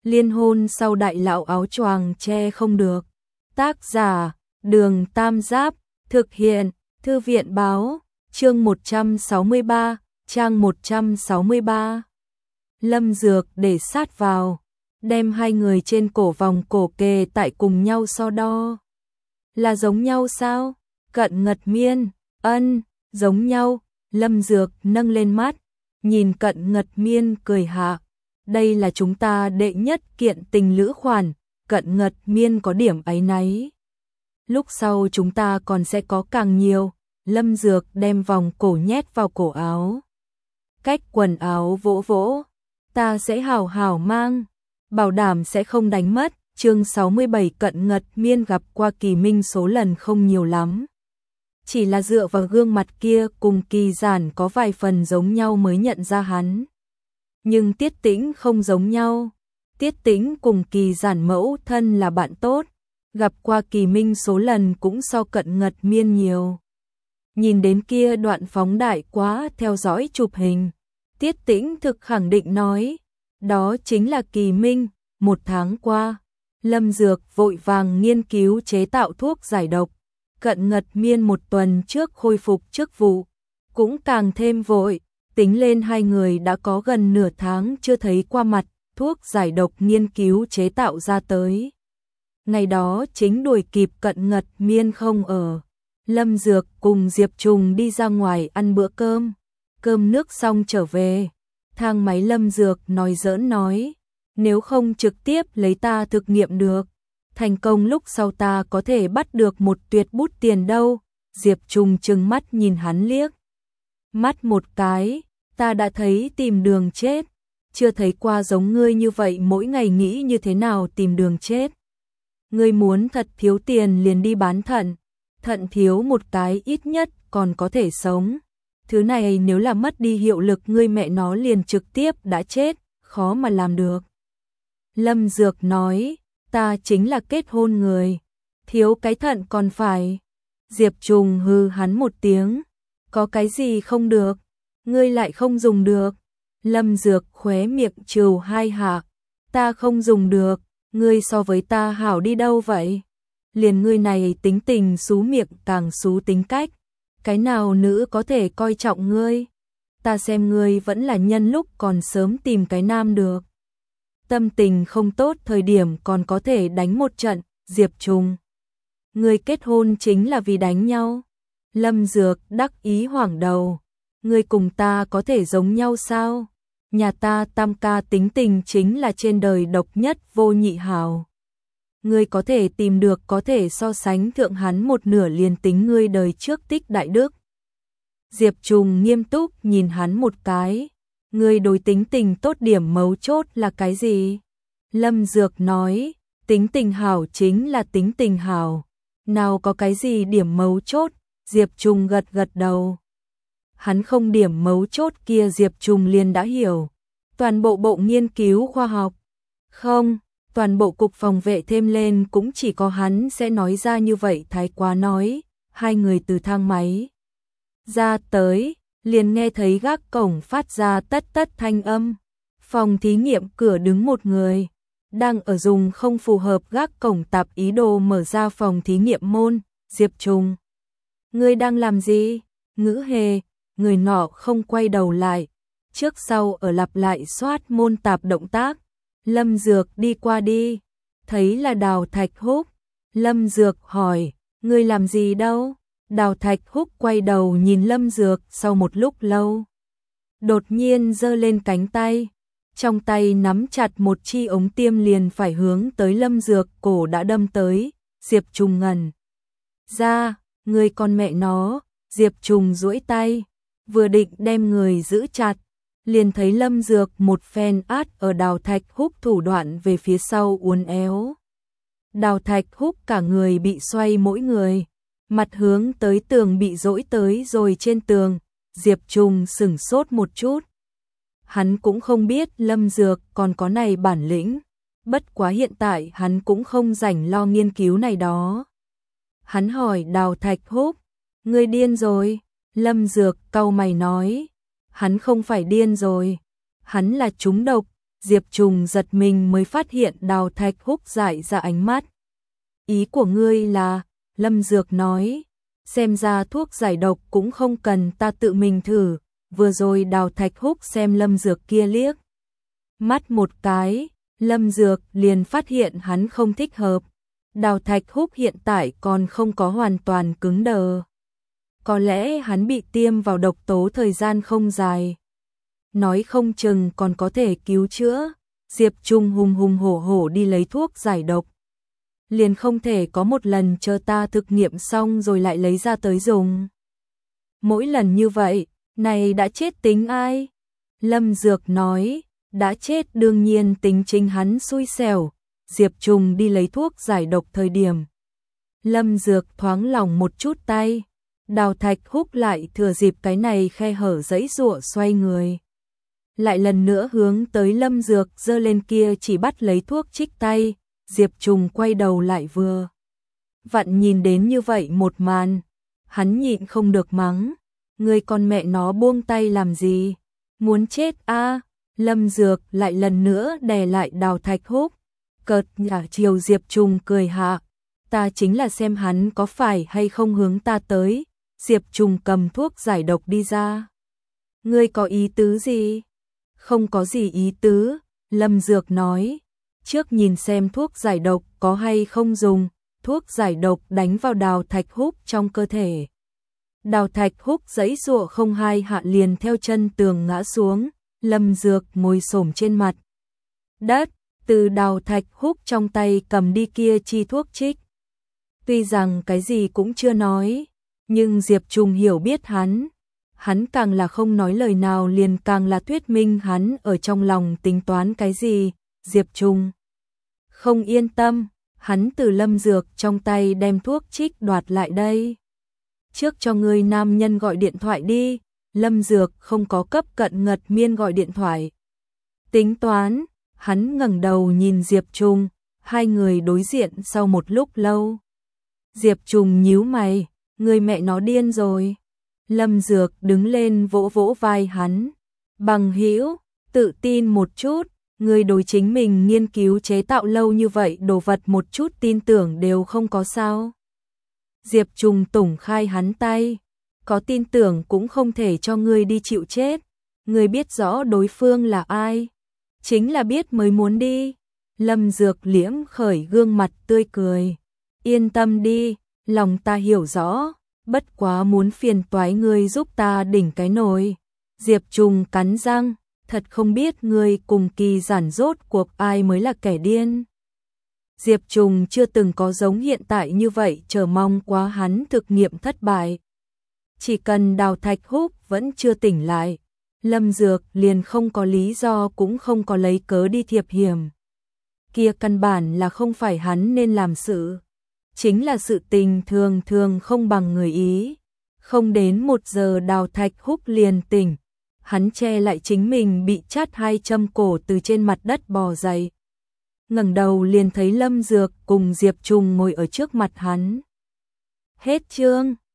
Liên hôn sau đại lão áo choàng che không được. Tác giả, Đường Tam Giáp, thực hiện, Thư viện báo, chương 163, trang 163. Lâm Dược để sát vào, đem hai người trên cổ vòng cổ kề tại cùng nhau so đo. Là giống nhau sao? Cận Ngật Miên, ân, giống nhau. Lâm Dược nâng lên mắt, nhìn Cận Ngật Miên cười hạ. Đây là chúng ta đệ nhất kiện tình lữ khoản, Cận Ngật Miên có điểm áy náy. Lúc sau chúng ta còn sẽ có càng nhiều. Lâm Dược đem vòng cổ nhét vào cổ áo. Cách quần áo vỗ vỗ, ta sẽ hảo hảo mang, bảo đảm sẽ không đánh mất. Chương 67 Cận Ngật Miên gặp qua Kỳ Minh số lần không nhiều lắm. Chỉ là dựa vào gương mặt kia cùng Kỳ Giản có vài phần giống nhau mới nhận ra hắn. Nhưng Tiết Tĩnh không giống nhau. Tiết Tĩnh cùng Kỳ Giản mẫu thân là bạn tốt, gặp qua Kỳ Minh số lần cũng so Cận Ngật Miên nhiều. Nhìn đến kia đoạn phóng đại quá theo dõi chụp hình, Tiết Tĩnh thực khẳng định nói, đó chính là Kỳ Minh. 1 tháng qua, Lâm Dược vội vàng nghiên cứu chế tạo thuốc giải độc. Cận Ngật Miên 1 tuần trước khôi phục chức vụ, cũng càng thêm vội, tính lên hai người đã có gần nửa tháng chưa thấy qua mặt, thuốc giải độc nghiên cứu chế tạo ra tới. Ngày đó chính đuổi kịp Cận Ngật Miên không ở. Lâm Dược cùng Diệp Trùng đi ra ngoài ăn bữa cơm. Cơm nước xong trở về, thang máy Lâm Dược nói giỡn nói, nếu không trực tiếp lấy ta thực nghiệm được, thành công lúc sau ta có thể bắt được một tuyệt bút tiền đâu. Diệp Trùng trừng mắt nhìn hắn liếc mắt một cái, ta đã thấy tìm đường chết, chưa thấy qua giống ngươi như vậy mỗi ngày nghĩ như thế nào tìm đường chết. Ngươi muốn thật thiếu tiền liền đi bán thận, thận thiếu một cái ít nhất còn có thể sống. Thứ này nếu là mất đi hiệu lực ngươi mẹ nó liền trực tiếp đã chết, khó mà làm được. Lâm Dược nói, ta chính là kết hôn người, thiếu cái thận còn phải. Diệp Trùng hừ hắn một tiếng, có cái gì không được, ngươi lại không dùng được. Lâm Dược khóe miệng trừ hai hạ, ta không dùng được, ngươi so với ta hảo đi đâu vậy? Liền ngươi này tính tình xú miệng càng xú tính cách, cái nào nữ có thể coi trọng ngươi? Ta xem ngươi vẫn là nhân lúc còn sớm tìm cái nam được. Tâm tình không tốt thời điểm còn có thể đánh một trận. Diệp Trùng, ngươi kết hôn chính là vì đánh nhau? Lâm Dược đắc ý hoảng đầu, ngươi cùng ta có thể giống nhau sao? Nhà ta Tam ca tính tình chính là trên đời độc nhất vô nhị hảo. Ngươi có thể tìm được có thể so sánh thượng hắn một nửa liền tính ngươi đời trước tích đại đức. Diệp Trùng nghiêm túc nhìn hắn một cái, ngươi đối tính tình tốt điểm mấu chốt là cái gì? Lâm Dược nói, tính tình hảo chính là tính tình hảo, nào có cái gì điểm mấu chốt? Diệp Trùng gật gật đầu. Hắn không điểm mấu chốt kia Diệp Trùng liền đã hiểu. Toàn bộ bộ nghiên cứu khoa học, không, toàn bộ cục phòng vệ thêm lên cũng chỉ có hắn sẽ nói ra như vậy. Thái quá nói. Hai người từ thang máy ra tới, liền nghe thấy gác cổng phát ra tất tất thanh âm. Phòng thí nghiệm cửa đứng một người, đang ở dùng không phù hợp gác cổng tạp ý đồ mở ra phòng thí nghiệm môn. Diệp Trùng, ngươi đang làm gì? Ngữ hề, người nọ không quay đầu lại, trước sau ở lặp lại soát môn tạp động tác. Lâm Dược đi qua đi, thấy là Đào Thạch Húc. Lâm Dược hỏi, ngươi làm gì đâu? Đào Thạch Húc quay đầu nhìn Lâm Dược sau một lúc lâu. Đột nhiên giơ lên cánh tay, trong tay nắm chặt một chi ống tiêm liền phải hướng tới Lâm Dược cổ đã đâm tới. Diệp Trùng ngẩn ra, ngươi con mẹ nó. Diệp Trùng duỗi tay, vừa định đem người giữ chặt, liền thấy Lâm Dược một phen át ở Đào Thạch Húc thủ đoạn về phía sau uốn éo. Đào Thạch Húc cả người bị xoay mỗi người, mặt hướng tới tường bị dỗi tới rồi trên tường. Diệp Trùng sửng sốt một chút. Hắn cũng không biết Lâm Dược còn có này bản lĩnh, bất quá hiện tại hắn cũng không rảnh lo nghiên cứu này đó. Hắn hỏi Đào Thạch Húc, ngươi điên rồi? Lâm Dược cau mày nói, hắn không phải điên rồi, hắn là trúng độc. Diệp Trùng giật mình mới phát hiện Đào Thạch Húc dại ra ánh mắt. Ý của ngươi là, Lâm Dược nói, xem ra thuốc giải độc cũng không cần ta tự mình thử. Vừa rồi Đào Thạch Húc xem Lâm Dược kia liếc mắt một cái, Lâm Dược liền phát hiện hắn không thích hợp. Đào Thạch Húc hiện tại còn không có hoàn toàn cứng đờ. Có lẽ hắn bị tiêm vào độc tố thời gian không dài. Nói không chừng còn có thể cứu chữa. Diệp Trung hùng hùng hổ hổ đi lấy thuốc giải độc. Liền không thể có một lần chờ ta thực nghiệm xong rồi lại lấy ra tới dùng. Mỗi lần như vậy, này đã chết tính ai? Lâm Dược nói, đã chết đương nhiên tính chính hắn xui xẻo. Diệp Trung đi lấy thuốc giải độc thời điểm. Lâm Dược thoáng lòng một chút tay. Đào Thạch Húc lại thừa dịp cái này khe hở giãy giụa xoay người. Lại lần nữa hướng tới Lâm Dược giơ lên kia chỉ bắt lấy thuốc trích tay. Diệp Trùng quay đầu lại vừa vặn nhìn đến như vậy một màn. Hắn nhịn không được mắng. Người con mẹ nó buông tay làm gì? Muốn chết a? Lâm Dược lại lần nữa đè lại Đào Thạch Húc. Cợt nhả chiều Diệp Trùng cười hạ. Ta chính là xem hắn có phải hay không hướng ta tới. Diệp Trùng cầm thuốc giải độc đi ra. Ngươi có ý tứ gì? Không có gì ý tứ, Lâm Dược nói. Trước nhìn xem thuốc giải độc có hay không dùng. Thuốc giải độc đánh vào Đào Thạch Húc trong cơ thể. Đào Thạch Húc giãy giụa không hai hạ liền theo chân tường ngã xuống. Lâm Dược ngồi xổm trên mặt đất, từ Đào Thạch Húc trong tay cầm đi kia chi thuốc trích. Tuy rằng cái gì cũng chưa nói, nhưng Diệp Trùng hiểu biết hắn càng là không nói lời nào liền càng là thuyết minh hắn ở trong lòng tính toán cái gì. Diệp Trùng không yên tâm, hắn từ Lâm Dược trong tay đem thuốc trích đoạt lại đây. Trước cho người nam nhân gọi điện thoại đi. Lâm Dược không có cấp cận Ngật Miên gọi điện thoại. Tính toán, hắn ngẩng đầu nhìn Diệp Trùng, hai người đối diện sau một lúc lâu. Diệp Trùng nhíu mày, người mẹ nó điên rồi. Lâm Dược đứng lên vỗ vỗ vai hắn. Bằng hữu, tự tin một chút, người đối chính mình nghiên cứu chế tạo lâu như vậy đồ vật một chút tin tưởng đều không có sao. Diệp Trùng tủng khai hắn tay. Có tin tưởng cũng không thể cho ngươi đi chịu chết. Ngươi biết rõ đối phương là ai. Chính là biết mới muốn đi. Lâm Dược liễm khởi gương mặt tươi cười. Yên tâm đi, lòng ta hiểu rõ. Bất quá muốn phiền toái ngươi giúp ta đỉnh cái nồi. Diệp Trùng cắn răng. Thật không biết ngươi cùng Kỳ Giản rốt cuộc ai mới là kẻ điên. Diệp Trùng chưa từng có giống hiện tại như vậy chờ mong quá hắn thực nghiệm thất bại. Chỉ cần Đào Thạch Húc vẫn chưa tỉnh lại, Lâm Dược liền không có lý do cũng không có lấy cớ đi thiệp hiểm. Kia căn bản là không phải hắn nên làm sự. Chính là sự tình thường thường không bằng người ý. Không đến 1 giờ Đào Thạch Húc liền tỉnh. Hắn che lại chính mình bị chát 2 châm cổ từ trên mặt đất bò dậy. Ngẩng đầu liền thấy Lâm Dược cùng Diệp Trùng ngồi ở trước mặt hắn. Hết chương.